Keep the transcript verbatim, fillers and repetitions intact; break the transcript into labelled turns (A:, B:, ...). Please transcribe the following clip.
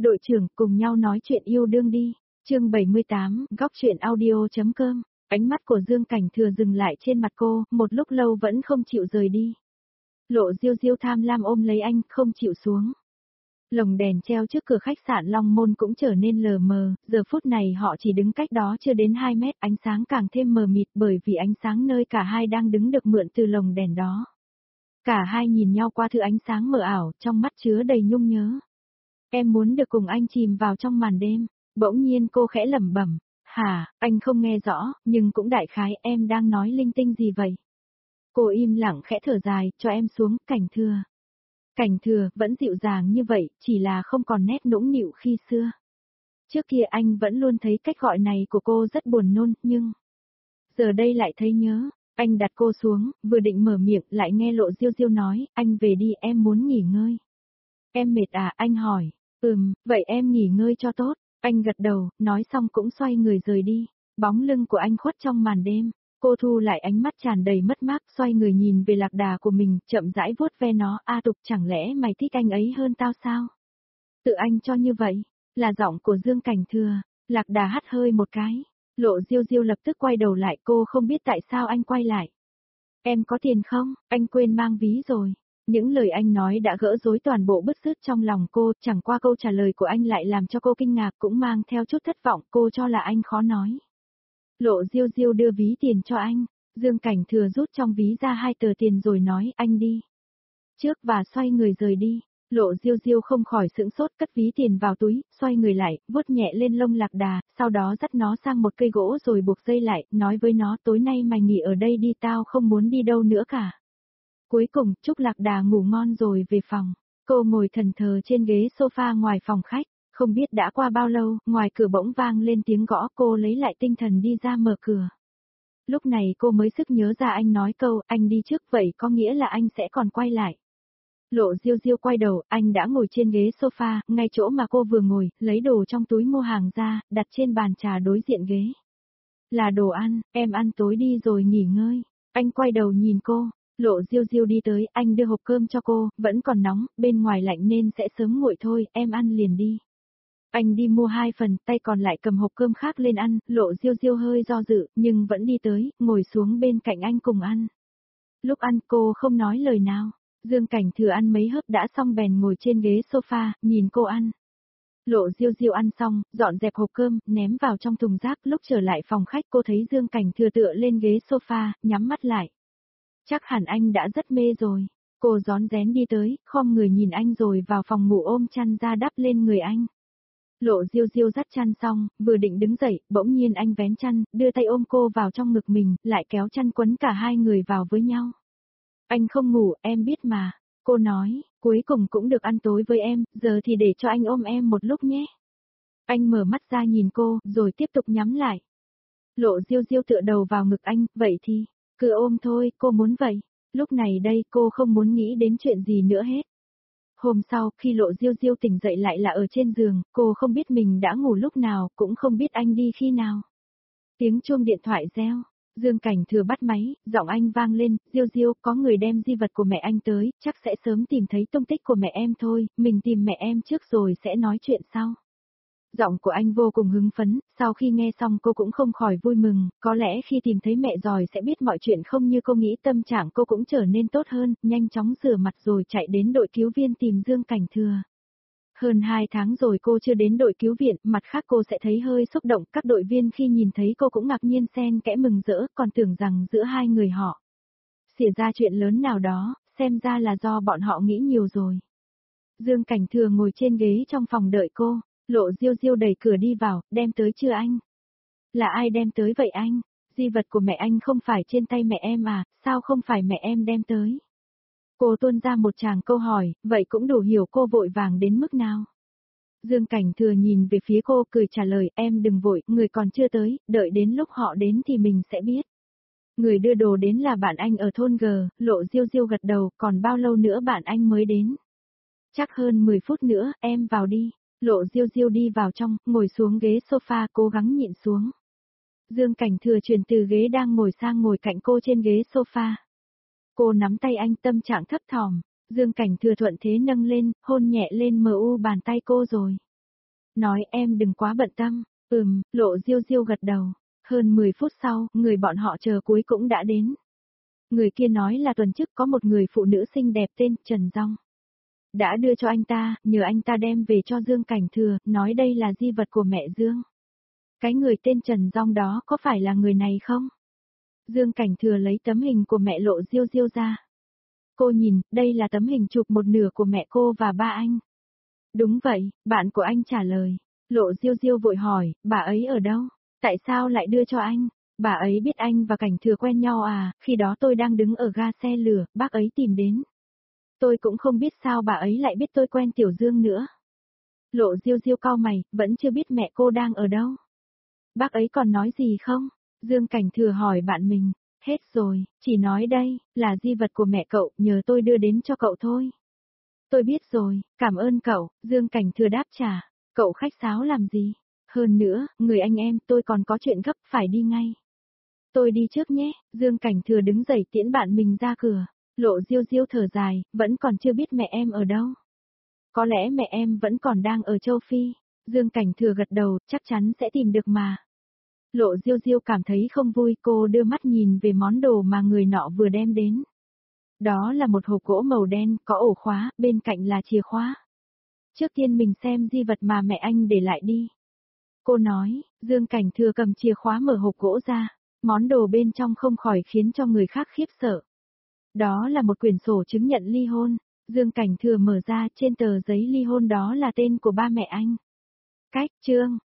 A: Đội trưởng, cùng nhau nói chuyện yêu đương đi. Chương bảy mươi tám, góc truyện audio.com. Ánh mắt của Dương Cảnh Thừa dừng lại trên mặt cô, một lúc lâu vẫn không chịu rời đi. Lộ Diêu Diêu tham lam ôm lấy anh, không chịu xuống. Lồng đèn treo trước cửa khách sạn Long Môn cũng trở nên lờ mờ, giờ phút này họ chỉ đứng cách đó chưa đến hai mét, ánh sáng càng thêm mờ mịt bởi vì ánh sáng nơi cả hai đang đứng được mượn từ lồng đèn đó. Cả hai nhìn nhau qua thứ ánh sáng mờ ảo, trong mắt chứa đầy nhung nhớ. Em muốn được cùng anh chìm vào trong màn đêm. Bỗng nhiên cô khẽ lẩm bẩm. Hả, anh không nghe rõ, nhưng cũng đại khái em đang nói linh tinh gì vậy? Cô im lặng khẽ thở dài, cho em xuống, Cảnh Thừa. Cảnh Thừa, vẫn dịu dàng như vậy, chỉ là không còn nét nũng nịu khi xưa. Trước kia anh vẫn luôn thấy cách gọi này của cô rất buồn nôn, nhưng... Giờ đây lại thấy nhớ, anh đặt cô xuống, vừa định mở miệng, lại nghe Lộ Diêu Diêu nói, anh về đi, em muốn nghỉ ngơi. Em mệt à, anh hỏi. Ừm, vậy em nghỉ ngơi cho tốt. Anh gật đầu, nói xong cũng xoay người rời đi. Bóng lưng của anh khuất trong màn đêm. Cô thu lại ánh mắt tràn đầy mất mát, xoay người nhìn về lạc đà của mình, chậm rãi vuốt ve nó. A Tục, chẳng lẽ mày thích anh ấy hơn tao sao? Tự anh cho như vậy. Là giọng của Dương Cảnh Thừa. Lạc đà hắt hơi một cái. Lộ Diêu Diêu lập tức quay đầu lại, cô không biết tại sao anh quay lại. Em có tiền không? Anh quên mang ví rồi. Những lời anh nói đã gỡ rối toàn bộ bứt rứt trong lòng cô, chẳng qua câu trả lời của anh lại làm cho cô kinh ngạc, cũng mang theo chút thất vọng, cô cho là anh khó nói. Lộ Diêu Diêu đưa ví tiền cho anh, Dương Cảnh Thừa rút trong ví ra hai tờ tiền rồi nói, anh đi trước, và xoay người rời đi. Lộ Diêu Diêu không khỏi sững sốt, cất ví tiền vào túi, xoay người lại, vuốt nhẹ lên lông lạc đà, sau đó dắt nó sang một cây gỗ rồi buộc dây lại, nói với nó, tối nay mày nghỉ ở đây đi, tao không muốn đi đâu nữa cả. Cuối cùng, Trúc Lạc Đà ngủ ngon rồi về phòng. Cô ngồi thẫn thờ trên ghế sofa ngoài phòng khách. Không biết đã qua bao lâu, ngoài cửa bỗng vang lên tiếng gõ, cô lấy lại tinh thần đi ra mở cửa. Lúc này cô mới sực nhớ ra anh nói câu, anh đi trước, vậy có nghĩa là anh sẽ còn quay lại. Lộ Diêu Diêu quay đầu, anh đã ngồi trên ghế sofa, ngay chỗ mà cô vừa ngồi, lấy đồ trong túi mua hàng ra, đặt trên bàn trà đối diện ghế. Là đồ ăn, em ăn tối đi rồi nghỉ ngơi. Anh quay đầu nhìn cô. Lộ Diêu Diêu đi tới, anh đưa hộp cơm cho cô, vẫn còn nóng, bên ngoài lạnh nên sẽ sớm nguội thôi, em ăn liền đi. Anh đi mua hai phần, tay còn lại cầm hộp cơm khác lên ăn, Lộ Diêu Diêu hơi do dự, nhưng vẫn đi tới, ngồi xuống bên cạnh anh cùng ăn. Lúc ăn cô không nói lời nào, Dương Cảnh Thừa ăn mấy hớp đã xong bèn ngồi trên ghế sofa, nhìn cô ăn. Lộ Diêu Diêu ăn xong, dọn dẹp hộp cơm, ném vào trong thùng rác, lúc trở lại phòng khách cô thấy Dương Cảnh Thừa tựa lên ghế sofa, nhắm mắt lại. Chắc hẳn anh đã rất mê rồi. Cô rón rén đi tới, khom người nhìn anh rồi vào phòng ngủ ôm chăn ra đắp lên người anh. Lộ Diêu Diêu dắt chăn xong, vừa định đứng dậy, bỗng nhiên anh vén chăn, đưa tay ôm cô vào trong ngực mình, lại kéo chăn quấn cả hai người vào với nhau. Anh không ngủ, em biết mà. Cô nói, cuối cùng cũng được ăn tối với em, giờ thì để cho anh ôm em một lúc nhé. Anh mở mắt ra nhìn cô, rồi tiếp tục nhắm lại. Lộ Diêu Diêu tựa đầu vào ngực anh, vậy thì... Cứ ôm thôi, cô muốn vậy. Lúc này đây cô không muốn nghĩ đến chuyện gì nữa hết. Hôm sau, khi Lộ Diêu Diêu tỉnh dậy lại là ở trên giường, cô không biết mình đã ngủ lúc nào, cũng không biết anh đi khi nào. Tiếng chuông điện thoại reo, Dương Cảnh Thừa bắt máy, giọng anh vang lên, Diêu Diêu, có người đem di vật của mẹ anh tới, chắc sẽ sớm tìm thấy tung tích của mẹ em thôi, mình tìm mẹ em trước rồi sẽ nói chuyện sau. Giọng của anh vô cùng hứng phấn, sau khi nghe xong cô cũng không khỏi vui mừng, có lẽ khi tìm thấy mẹ rồi sẽ biết mọi chuyện không như cô nghĩ, tâm trạng cô cũng trở nên tốt hơn, nhanh chóng rửa mặt rồi chạy đến đội cứu viên tìm Dương Cảnh Thừa. Hơn hai tháng rồi cô chưa đến đội cứu viện, mặt khác cô sẽ thấy hơi xúc động, các đội viên khi nhìn thấy cô cũng ngạc nhiên xen kẽ mừng rỡ, còn tưởng rằng giữa hai người họ xảy ra chuyện lớn nào đó, xem ra là do bọn họ nghĩ nhiều rồi. Dương Cảnh Thừa ngồi trên ghế trong phòng đợi cô. Lộ Diêu Diêu đẩy cửa đi vào, đem tới chưa anh? Là ai đem tới vậy anh? Di vật của mẹ anh không phải trên tay mẹ em à, sao không phải mẹ em đem tới? Cô tuôn ra một tràng câu hỏi, vậy cũng đủ hiểu cô vội vàng đến mức nào. Dương Cảnh Thừa nhìn về phía cô cười trả lời, em đừng vội, người còn chưa tới, đợi đến lúc họ đến thì mình sẽ biết. Người đưa đồ đến là bạn anh ở thôn G, Lộ Diêu Diêu gật đầu, còn bao lâu nữa bạn anh mới đến? Chắc hơn mười phút nữa, em vào đi. Lộ Diêu Diêu đi vào trong, ngồi xuống ghế sofa cố gắng nhịn xuống. Dương Cảnh Thừa chuyển từ ghế đang ngồi sang ngồi cạnh cô trên ghế sofa. Cô nắm tay anh tâm trạng thấp thỏm, Dương Cảnh Thừa thuận thế nâng lên, hôn nhẹ lên mờ u bàn tay cô rồi. nói em đừng quá bận tâm. Ừm, Lộ Diêu Diêu gật đầu. Hơn mười phút sau, người bọn họ chờ cuối cũng đã đến. Người kia nói là tuần trước có một người phụ nữ xinh đẹp tên Trần Dong. Đã đưa cho anh ta, nhờ anh ta đem về cho Dương Cảnh Thừa, nói đây là di vật của mẹ Dương. Cái người tên Trần Dong đó có phải là người này không? Dương Cảnh Thừa lấy tấm hình của mẹ Lộ Diêu Diêu ra. Cô nhìn, đây là tấm hình chụp một nửa của mẹ cô và ba anh. Đúng vậy, bạn của anh trả lời. Lộ Diêu Diêu vội hỏi, bà ấy ở đâu? Tại sao lại đưa cho anh? Bà ấy biết anh và Cảnh Thừa quen nhau à, khi đó tôi đang đứng ở ga xe lửa, bác ấy tìm đến. Tôi cũng không biết sao bà ấy lại biết tôi quen Tiểu Dương nữa. Lộ Diêu Diêu cau mày, vẫn chưa biết mẹ cô đang ở đâu. Bác ấy còn nói gì không? Dương Cảnh Thừa hỏi bạn mình. Hết rồi, chỉ nói đây, là di vật của mẹ cậu, nhờ tôi đưa đến cho cậu thôi. Tôi biết rồi, cảm ơn cậu, Dương Cảnh Thừa đáp trả. Cậu khách sáo làm gì? Hơn nữa, người anh em, tôi còn có chuyện gấp phải đi ngay. Tôi đi trước nhé, Dương Cảnh Thừa đứng dậy tiễn bạn mình ra cửa. Lộ Diêu Diêu thở dài, vẫn còn chưa biết mẹ em ở đâu. Có lẽ mẹ em vẫn còn đang ở châu Phi. Dương Cảnh Thừa gật đầu, chắc chắn sẽ tìm được mà. Lộ Diêu Diêu cảm thấy không vui, cô đưa mắt nhìn về món đồ mà người nọ vừa đem đến. Đó là một hộp gỗ màu đen, có ổ khóa, bên cạnh là chìa khóa. Trước tiên mình xem di vật mà mẹ anh để lại đi. Cô nói, Dương Cảnh Thừa cầm chìa khóa mở hộp gỗ ra. Món đồ bên trong không khỏi khiến cho người khác khiếp sợ. Đó là một quyển sổ chứng nhận ly hôn. Dương Cảnh Thừa mở ra, trên tờ giấy ly hôn đó là tên của ba mẹ anh. Cách, chương.